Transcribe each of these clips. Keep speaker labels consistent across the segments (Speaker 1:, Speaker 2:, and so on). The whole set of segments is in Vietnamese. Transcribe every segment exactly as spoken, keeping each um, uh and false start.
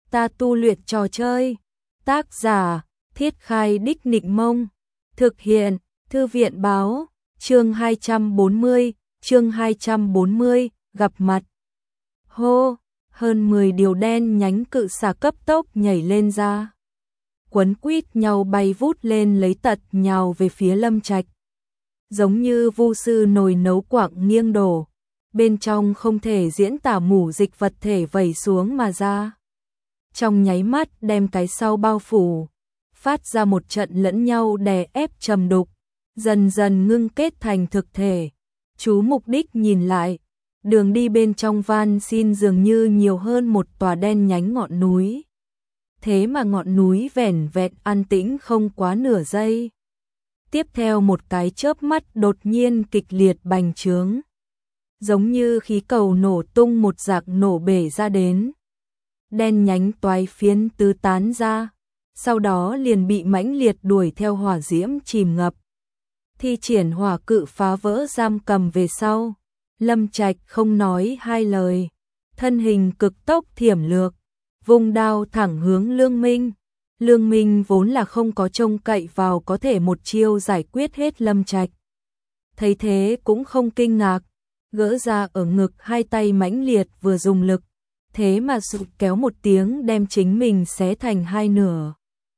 Speaker 1: ta tu luyện trò chơi. Tác giả, Thiết Khai Đích Nịnh Mông. Thực hiện, Thư viện báo, chương hai trăm bốn mươi, chương hai trăm bốn mươi, gặp mặt. Hô, hơn mười điều đen nhánh cự xà cấp tốc nhảy lên ra. Quấn quýt nhau bay vút lên lấy tật nhào về phía Lâm Trạch. Giống như vu sư nồi nấu quặng nghiêng đổ, bên trong không thể diễn tả mủ dịch vật thể vẩy xuống mà ra. Trong nháy mắt đem cái sau bao phủ, phát ra một trận lẫn nhau đè ép trầm đục, dần dần ngưng kết thành thực thể. Chú mục đích nhìn lại, đường đi bên trong van xin dường như nhiều hơn một tòa đen nhánh ngọn núi. Thế mà ngọn núi vẻn vẹn an tĩnh không quá nửa giây. Tiếp theo một cái chớp mắt đột nhiên kịch liệt bành trướng. Giống như khí cầu nổ tung một rạc nổ bể ra đến. Đen nhánh toái phiến tứ tán ra, sau đó liền bị mãnh liệt đuổi theo hỏa diễm chìm ngập. Thi triển hỏa cự phá vỡ giam cầm về sau, Lâm Trạch không nói hai lời, thân hình cực tốc thiểm lược, vung đao thẳng hướng Lương Minh. Lương Minh vốn là không có trông cậy vào có thể một chiêu giải quyết hết Lâm Trạch. Thấy thế cũng không kinh ngạc, gỡ ra ở ngực hai tay mãnh liệt vừa dùng lực, thế mà sụt kéo một tiếng đem chính mình xé thành hai nửa.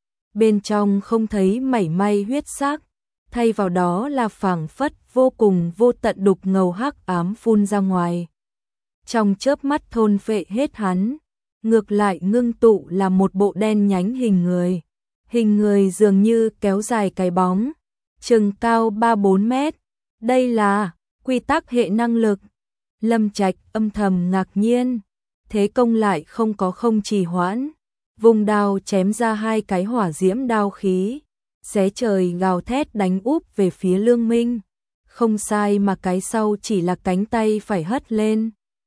Speaker 1: Bên trong không thấy mảy may huyết sắc, thay vào đó là phảng phất vô cùng vô tận đục ngầu hắc ám phun ra ngoài. Trong chớp mắt thôn phệ hết hắn, ngược lại ngưng tụ là một bộ đen nhánh hình người. Hình người dường như kéo dài cái bóng, chừng cao ba bốn mét. Đây là quy tắc hệ năng lực. Lâm Trạch âm thầm ngạc nhiên, thế công lại không có không trì hoãn, vùng đao chém ra hai cái hỏa diễm đao khí, xé trời gào thét đánh úp về phía Lương Minh. Không sai mà cái sau chỉ là cánh tay phải hất lên.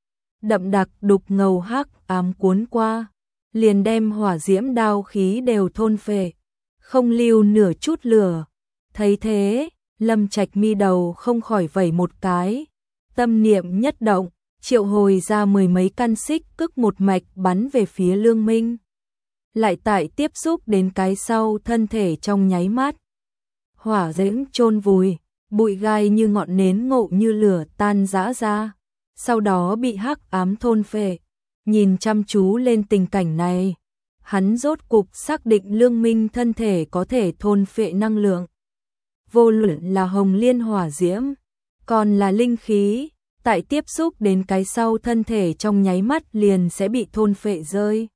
Speaker 1: Đậm đặc đục ngầu hắc ám cuốn qua, liền đem hỏa diễm đao khí đều thôn phệ, không lưu nửa chút lửa. Thấy thế, Lâm Trạch mi đầu không khỏi vẩy một cái, tâm niệm nhất động, triệu hồi ra mười mấy căn xích cức một mạch bắn về phía Lương Minh. Lại tại tiếp xúc đến cái sau thân thể trong nháy mắt, hỏa diễm chôn vùi, bụi gai như ngọn nến ngộ như lửa tan rã ra, sau đó bị hắc ám thôn phệ. Nhìn chăm chú lên tình cảnh này, hắn rốt cục xác định Lương Minh thân thể có thể thôn phệ năng lượng. Vô luận là hồng liên hỏa diễm, còn là linh khí, tại tiếp xúc đến cái sau thân thể trong nháy mắt liền sẽ bị thôn phệ rơi.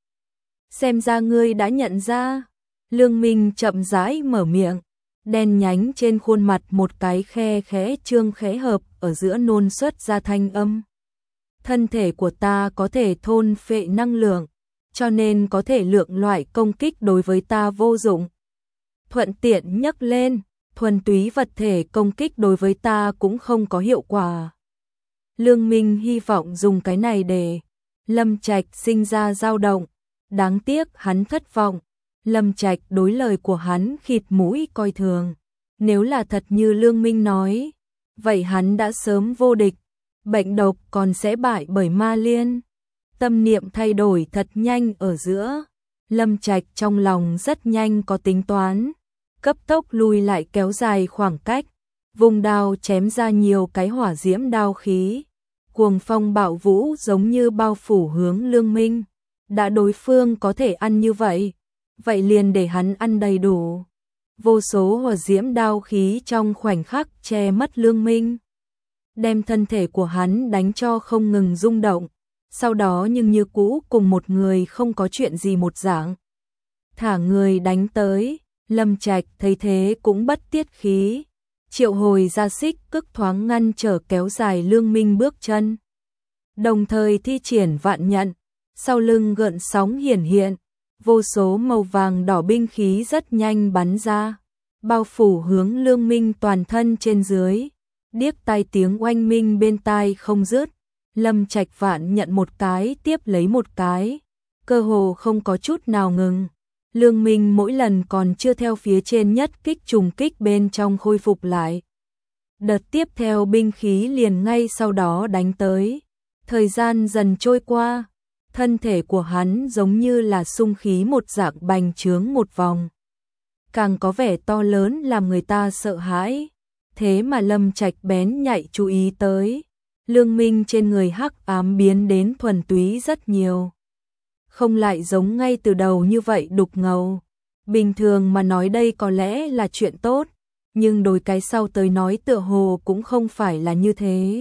Speaker 1: Xem ra ngươi đã nhận ra. Lương Minh chậm rãi mở miệng, đen nhánh trên khuôn mặt một cái khe khẽ trương khẽ hợp ở giữa nôn xuất ra thanh âm. Thân thể của ta có thể thôn phệ năng lượng, cho nên có thể lượng loại công kích đối với ta vô dụng. Thuận tiện nhấc lên, thuần túy vật thể công kích đối với ta cũng không có hiệu quả. Lương Minh hy vọng dùng cái này để Lâm Trạch sinh ra dao động, đáng tiếc hắn thất vọng. Lâm Trạch đối lời của hắn khịt mũi coi thường. Nếu là thật như Lương Minh nói, vậy hắn đã sớm vô địch, bệnh độc còn sẽ bại bởi ma liên. Tâm niệm thay đổi thật nhanh ở giữa, Lâm Trạch trong lòng rất nhanh có tính toán, cấp tốc lùi lại kéo dài khoảng cách, vùng đao chém ra nhiều cái hỏa diễm đao khí, cuồng phong bạo vũ giống như bao phủ hướng Lương Minh. Đã đối phương có thể ăn như vậy, vậy liền để hắn ăn đầy đủ. Vô số hỏa diễm đao khí trong khoảnh khắc che mất Lương Minh, đem thân thể của hắn đánh cho không ngừng rung động, sau đó nhưng như cũ cùng một người không có chuyện gì một dạng. Thả người đánh tới, Lâm Trạch thấy thế cũng bất tiết khí, triệu hồi ra xích cức thoáng ngăn trở kéo dài Lương Minh bước chân. Đồng thời thi triển vạn nhận, sau lưng gợn sóng hiển hiện, vô số màu vàng đỏ binh khí rất nhanh bắn ra, bao phủ hướng Lương Minh toàn thân trên dưới. Điếc tai tiếng oanh minh bên tai không dứt, Lâm Trạch vạn nhận một cái tiếp lấy một cái, cơ hồ không có chút nào ngừng. Lương Minh mỗi lần còn chưa theo phía trên nhất kích trùng kích bên trong khôi phục lại. Đợt tiếp theo binh khí liền ngay sau đó đánh tới. Thời gian dần trôi qua, thân thể của hắn giống như là xung khí một dạng bành trướng một vòng. Càng có vẻ to lớn làm người ta sợ hãi. Thế mà Lâm Trạch bén nhạy chú ý tới, lương minh trên người hắc ám biến đến thuần túy rất nhiều. Không lại giống ngay từ đầu như vậy đục ngầu. Bình thường mà nói đây có lẽ là chuyện tốt, nhưng đối cái sau tới nói tựa hồ cũng không phải là như thế.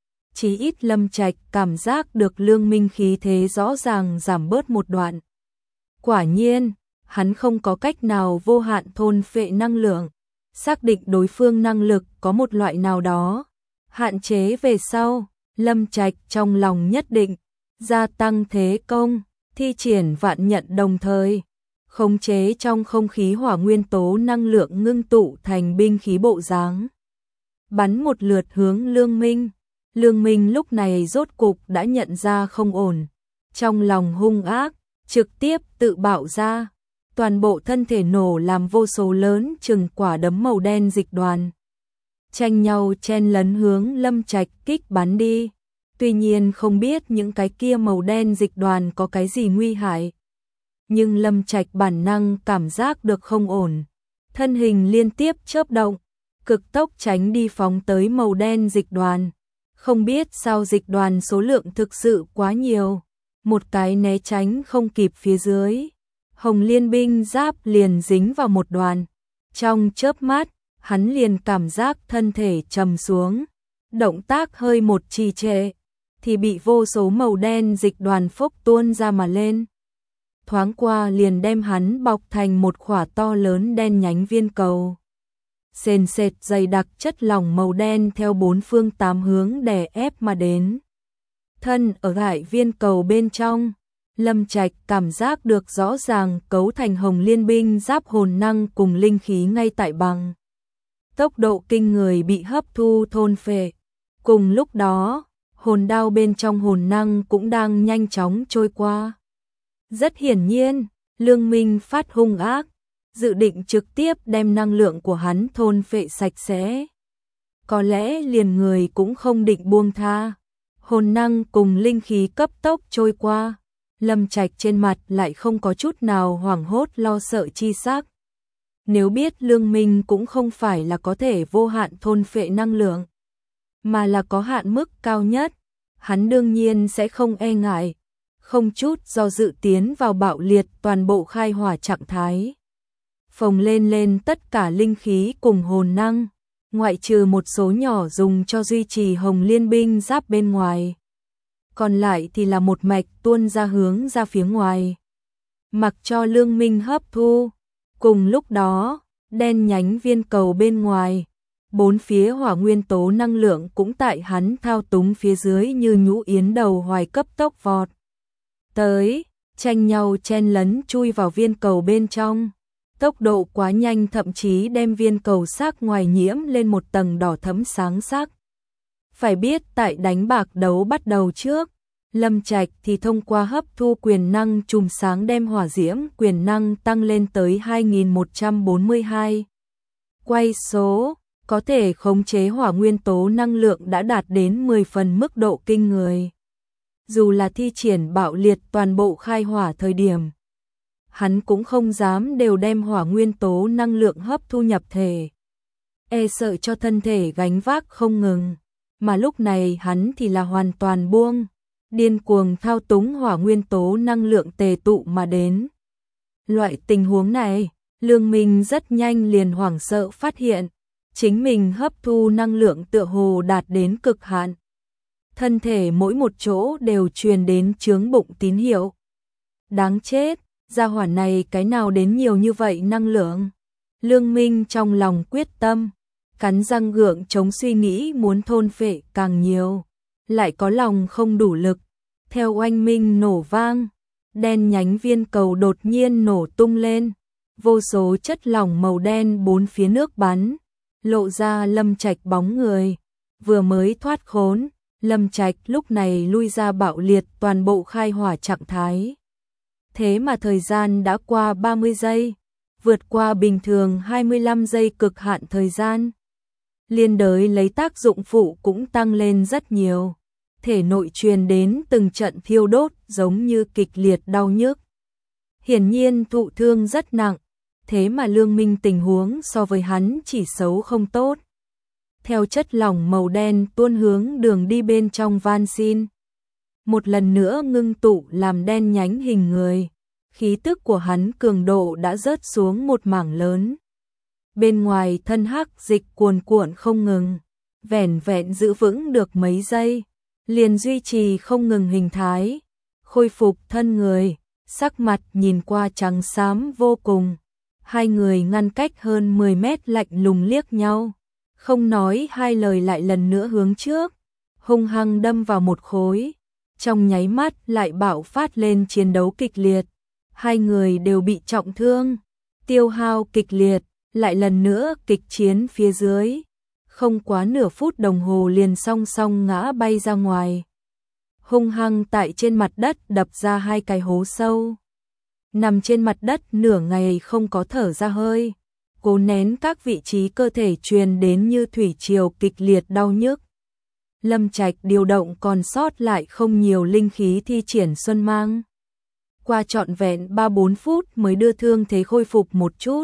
Speaker 1: Chí ít Lâm Trạch cảm giác được lương minh khí thế rõ ràng giảm bớt một đoạn. Quả nhiên, hắn không có cách nào vô hạn thôn phệ năng lượng, xác định đối phương năng lực có một loại nào đó hạn chế về sau, Lâm Trạch trong lòng nhất định gia tăng thế công, thi triển vạn nhận đồng thời, khống chế trong không khí hỏa nguyên tố năng lượng ngưng tụ thành binh khí bộ dáng, bắn một lượt hướng Lương Minh. Lương Minh lúc này rốt cục đã nhận ra không ổn, trong lòng hung ác, trực tiếp tự bạo ra, toàn bộ thân thể nổ làm vô số lớn chừng quả đấm màu đen dịch đoàn, tranh nhau chen lấn hướng Lâm Trạch kích bắn đi. Tuy nhiên không biết những cái kia màu đen dịch đoàn có cái gì nguy hại, nhưng Lâm Trạch bản năng cảm giác được không ổn, thân hình liên tiếp chớp động, cực tốc tránh đi phóng tới màu đen dịch đoàn. Không biết sao dịch đoàn số lượng thực sự quá nhiều, một cái né tránh không kịp phía dưới, Hồng Liên binh giáp liền dính vào một đoàn. Trong chớp mắt, hắn liền cảm giác thân thể trầm xuống, động tác hơi một trì trệ, thì bị vô số màu đen dịch đoàn phốc tuôn ra mà lên. Thoáng qua liền đem hắn bọc thành một khỏa to lớn đen nhánh viên cầu. Sền sệt dày đặc chất lỏng màu đen theo bốn phương tám hướng đè ép mà đến. Thân ở lại viên cầu bên trong, Lâm Trạch cảm giác được rõ ràng cấu thành Hồng Liên binh giáp hồn năng cùng linh khí ngay tại bằng. Tốc độ kinh người bị hấp thu thôn phệ. Cùng lúc đó, hồn đao bên trong hồn năng cũng đang nhanh chóng trôi qua. Rất hiển nhiên, Lương Minh phát hung ác, dự định trực tiếp đem năng lượng của hắn thôn phệ sạch sẽ. Có lẽ liền người cũng không định buông tha. Hồn năng cùng linh khí cấp tốc trôi qua, Lâm Trạch trên mặt lại không có chút nào hoảng hốt lo sợ chi sắc. Nếu biết Lương Minh cũng không phải là có thể vô hạn thôn phệ năng lượng, mà là có hạn mức cao nhất, hắn đương nhiên sẽ không e ngại, không chút do dự tiến vào bạo liệt toàn bộ khai hỏa trạng thái. Phồng lên lên tất cả linh khí cùng hồn năng, ngoại trừ một số nhỏ dùng cho duy trì Hồng Liên binh giáp bên ngoài. Còn lại thì là một mạch tuôn ra hướng ra phía ngoài. Mặc cho Lương Minh hấp thu. Cùng lúc đó, đen nhánh viên cầu bên ngoài, bốn phía hỏa nguyên tố năng lượng cũng tại hắn thao túng phía dưới như nhũ yến đầu hoài cấp tốc vọt tới, tranh nhau chen lấn chui vào viên cầu bên trong. Tốc độ quá nhanh thậm chí đem viên cầu sắc ngoài nhiễm lên một tầng đỏ thẫm sáng sắc. Phải biết tại đánh bạc đấu bắt đầu trước, Lâm Trạch thì thông qua hấp thu quyền năng chùm sáng đem hỏa diễm quyền năng tăng lên tới hai nghìn một trăm bốn mươi hai. Quay số, có thể khống chế hỏa nguyên tố năng lượng đã đạt đến mười phần mức độ kinh người. Dù là thi triển bạo liệt toàn bộ khai hỏa thời điểm, hắn cũng không dám đều đem hỏa nguyên tố năng lượng hấp thu nhập thể. E sợ cho thân thể gánh vác không ngừng, mà lúc này hắn thì là hoàn toàn buông, điên cuồng thao túng hỏa nguyên tố năng lượng tề tụ mà đến. Loại tình huống này, Lương Minh rất nhanh liền hoảng sợ phát hiện, chính mình hấp thu năng lượng tựa hồ đạt đến cực hạn. Thân thể mỗi một chỗ đều truyền đến chướng bụng tín hiệu. Đáng chết, gia hỏa này cái nào đến nhiều như vậy năng lượng. Lương Minh trong lòng quyết tâm, cắn răng gượng chống suy nghĩ muốn thôn phệ càng nhiều, lại có lòng không đủ lực. Theo oanh minh nổ vang, đen nhánh viên cầu đột nhiên nổ tung lên, vô số chất lỏng màu đen bốn phía nước bắn, lộ ra Lâm Trạch bóng người. Vừa mới thoát khốn, Lâm Trạch lúc này lui ra bạo liệt toàn bộ khai hỏa trạng thái. Thế mà thời gian đã qua ba mươi giây, vượt qua bình thường hai mươi lăm giây cực hạn thời gian. Liên đới lấy tác dụng phụ cũng tăng lên rất nhiều. thể nội truyền đến từng trận thiêu đốt giống như kịch liệt đau nhức. Hiển nhiên thụ thương rất nặng, thế mà Lương Minh tình huống so với hắn chỉ xấu không tốt. Theo chất lỏng màu đen tuôn hướng đường đi bên trong van xin. Một lần nữa ngưng tụ làm đen nhánh hình người. Khí tức của hắn cường độ đã rớt xuống một mảng lớn. Bên ngoài thân hắc dịch cuồn cuộn không ngừng, vẻn vẹn giữ vững được mấy giây, liền duy trì không ngừng hình thái, khôi phục thân người, sắc mặt nhìn qua trắng xám vô cùng. Hai người ngăn cách hơn mười mét lạnh lùng liếc nhau, không nói hai lời lại lần nữa hướng trước, hung hăng đâm vào một khối, trong nháy mắt lại bạo phát lên chiến đấu kịch liệt. Hai người đều bị trọng thương, tiêu hao kịch liệt, lại lần nữa kịch chiến phía dưới. Không quá nửa phút đồng hồ liền song song ngã bay ra ngoài. Hung hăng tại trên mặt đất đập ra hai cái hố sâu. Nằm trên mặt đất nửa ngày không có thở ra hơi, cố nén các vị trí cơ thể truyền đến như thủy triều kịch liệt đau nhức. Lâm Trạch điều động còn sót lại không nhiều linh khí thi triển xuân mang. Qua trọn vẹn ba bốn phút mới đưa thương thế khôi phục một chút.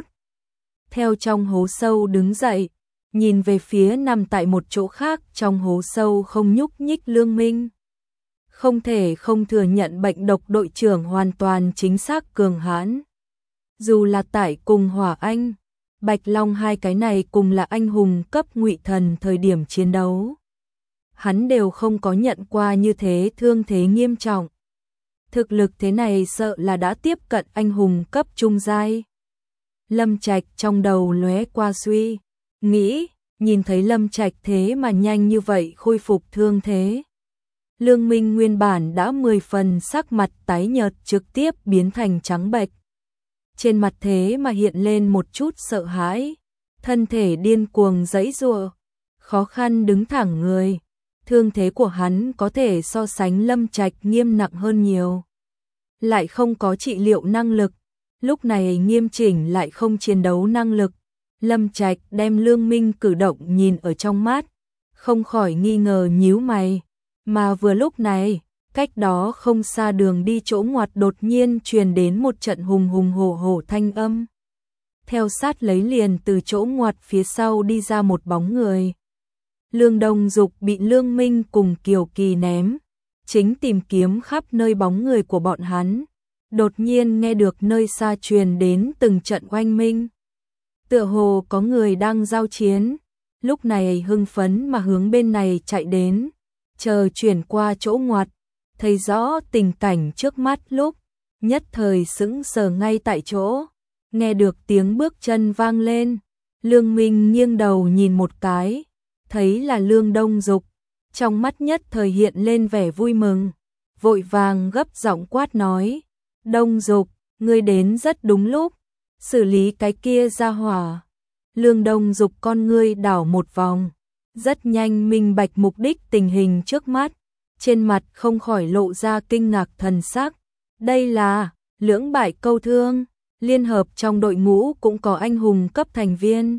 Speaker 1: Theo trong hố sâu đứng dậy, nhìn về phía nằm tại một chỗ khác trong hố sâu không nhúc nhích Lương Minh. Không thể không thừa nhận bệnh độc đội trưởng hoàn toàn chính xác cường hãn. Dù là tại cùng Hỏa Anh, Bạch Long hai cái này cùng là anh hùng cấp ngụy thần thời điểm chiến đấu. Hắn đều không có nhận qua như thế thương thế nghiêm trọng. Thực lực thế này sợ là đã tiếp cận anh hùng cấp trung giai. Lâm Trạch trong đầu lóe qua suy nghĩ, nhìn thấy Lâm Trạch thế mà nhanh như vậy khôi phục thương thế. Lương Minh nguyên bản đã mười phần sắc mặt tái nhợt trực tiếp biến thành trắng bệch. Trên mặt thế mà hiện lên một chút sợ hãi, thân thể điên cuồng giãy giụa, khó khăn đứng thẳng người. Thương thế của hắn có thể so sánh Lâm Trạch nghiêm nặng hơn nhiều. Lại không có trị liệu năng lực, lúc này nghiêm chỉnh lại không chiến đấu năng lực. Lâm Trạch đem Lương Minh cử động nhìn ở trong mắt, không khỏi nghi ngờ nhíu mày. Mà vừa lúc này, cách đó không xa đường đi chỗ ngoặt đột nhiên truyền đến một trận hùng hùng hổ hổ thanh âm. Theo sát lấy liền từ chỗ ngoặt phía sau đi ra một bóng người. Lương Đông Dục bị Lương Minh cùng Kiều Kỳ ném, chính tìm kiếm khắp nơi bóng người của bọn hắn. Đột nhiên nghe được nơi xa truyền đến từng trận oanh minh. Tựa hồ có người đang giao chiến, lúc này hưng phấn mà hướng bên này chạy đến. Chờ chuyển qua chỗ ngoặt, thấy rõ tình cảnh trước mắt lúc, nhất thời sững sờ ngay tại chỗ. Nghe được tiếng bước chân vang lên, Lương Minh nghiêng đầu nhìn một cái, thấy là Lương Đông Dục, trong mắt nhất thời hiện lên vẻ vui mừng, vội vàng gấp giọng quát nói: "Đông Dục, ngươi đến rất đúng lúc, xử lý cái kia ra hỏa." Lương Đông Dục con ngươi đảo một vòng, rất nhanh minh bạch mục đích tình hình trước mắt, trên mặt không khỏi lộ ra kinh ngạc thần sắc. Đây là lưỡng bại câu thương, liên hợp trong đội ngũ cũng có anh hùng cấp thành viên,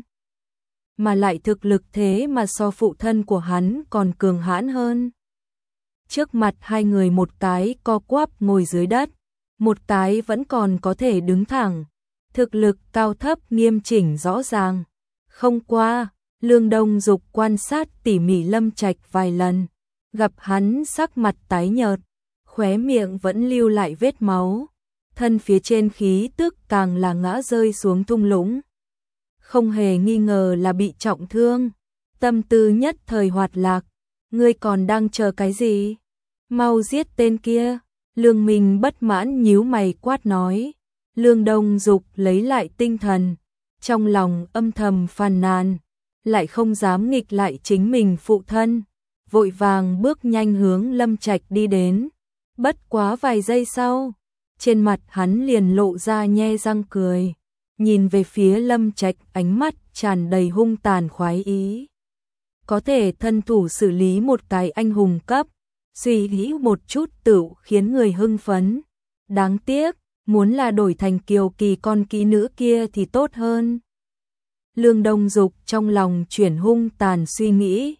Speaker 1: mà lại thực lực thế mà so phụ thân của hắn còn cường hãn hơn. Trước mặt hai người một cái co quắp ngồi dưới đất, một cái vẫn còn có thể đứng thẳng, thực lực cao thấp nghiêm chỉnh rõ ràng. Không qua, Lương Đông Dục quan sát tỉ mỉ Lâm Trạch vài lần, gặp hắn sắc mặt tái nhợt, khóe miệng vẫn lưu lại vết máu, thân phía trên khí tức càng là ngã rơi xuống thung lũng. Không hề nghi ngờ là bị trọng thương, tâm tư nhất thời hoạt lạc. Ngươi còn đang chờ cái gì? Mau giết tên kia. Lương Minh bất mãn nhíu mày quát nói. Lương Đông Dục lấy lại tinh thần, trong lòng âm thầm phàn nàn, lại không dám nghịch lại chính mình phụ thân, vội vàng bước nhanh hướng Lâm Trạch đi đến. Bất quá vài giây sau, trên mặt hắn liền lộ ra nhe răng cười, nhìn về phía Lâm Trạch ánh mắt tràn đầy hung tàn khoái ý. Có thể thân thủ xử lý một cái anh hùng cấp, suy nghĩ một chút tựu khiến người hưng phấn. Đáng tiếc, muốn là đổi thành Kiều Kỳ con kỹ nữ kia thì tốt hơn. Lương Đông Dục trong lòng chuyển hung tàn suy nghĩ,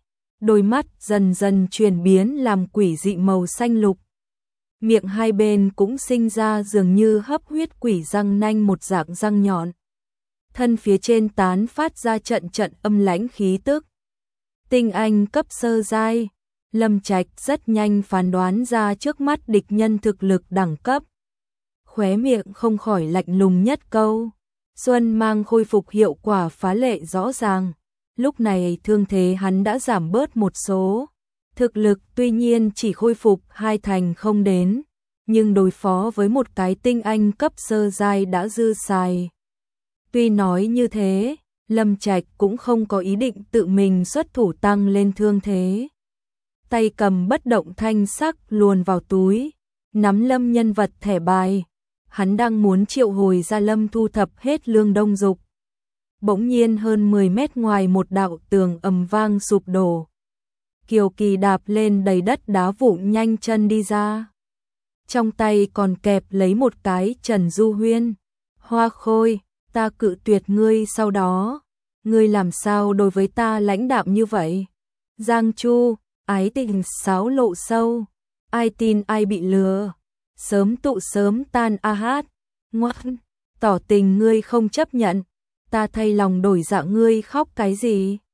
Speaker 1: đôi mắt dần dần chuyển biến làm quỷ dị màu xanh lục. Miệng hai bên cũng sinh ra dường như hấp huyết quỷ răng nanh một dạng răng nhọn. Thân phía trên tán phát ra trận trận âm lãnh khí tức. Tinh anh cấp sơ giai, Lâm Trạch rất nhanh phán đoán ra trước mắt địch nhân thực lực đẳng cấp. Khóe miệng không khỏi lạnh lùng nhất câu. Xuân mang khôi phục hiệu quả phá lệ rõ ràng. Lúc này thương thế hắn đã giảm bớt một số. Thực lực tuy nhiên chỉ khôi phục hai thành không đến, nhưng đối phó với một cái tinh anh cấp sơ giai đã dư xài. Tuy nói như thế, Lâm Trạch cũng không có ý định tự mình xuất thủ tăng lên thương thế. Tay cầm bất động thanh sắc luồn vào túi, nắm Lâm nhân vật thẻ bài. Hắn đang muốn triệu hồi ra Lâm thu thập hết lương đông dục. Bỗng nhiên hơn mười mét ngoài một đạo tường ầm vang sụp đổ. Kiều Kỳ đạp lên đầy đất đá vụn nhanh chân đi ra. Trong tay còn kẹp lấy một cái Trần Du Huyên. Hoa Khôi, ta cự tuyệt ngươi sau đó. Ngươi làm sao đối với ta lãnh đạm như vậy? Giang Chu, ái tình sáo lộ sâu. Ai tin ai bị lừa. Sớm tụ sớm tan a hát. Ngoan, tỏ tình ngươi không chấp nhận. Ta thay lòng đổi dạ ngươi khóc cái gì?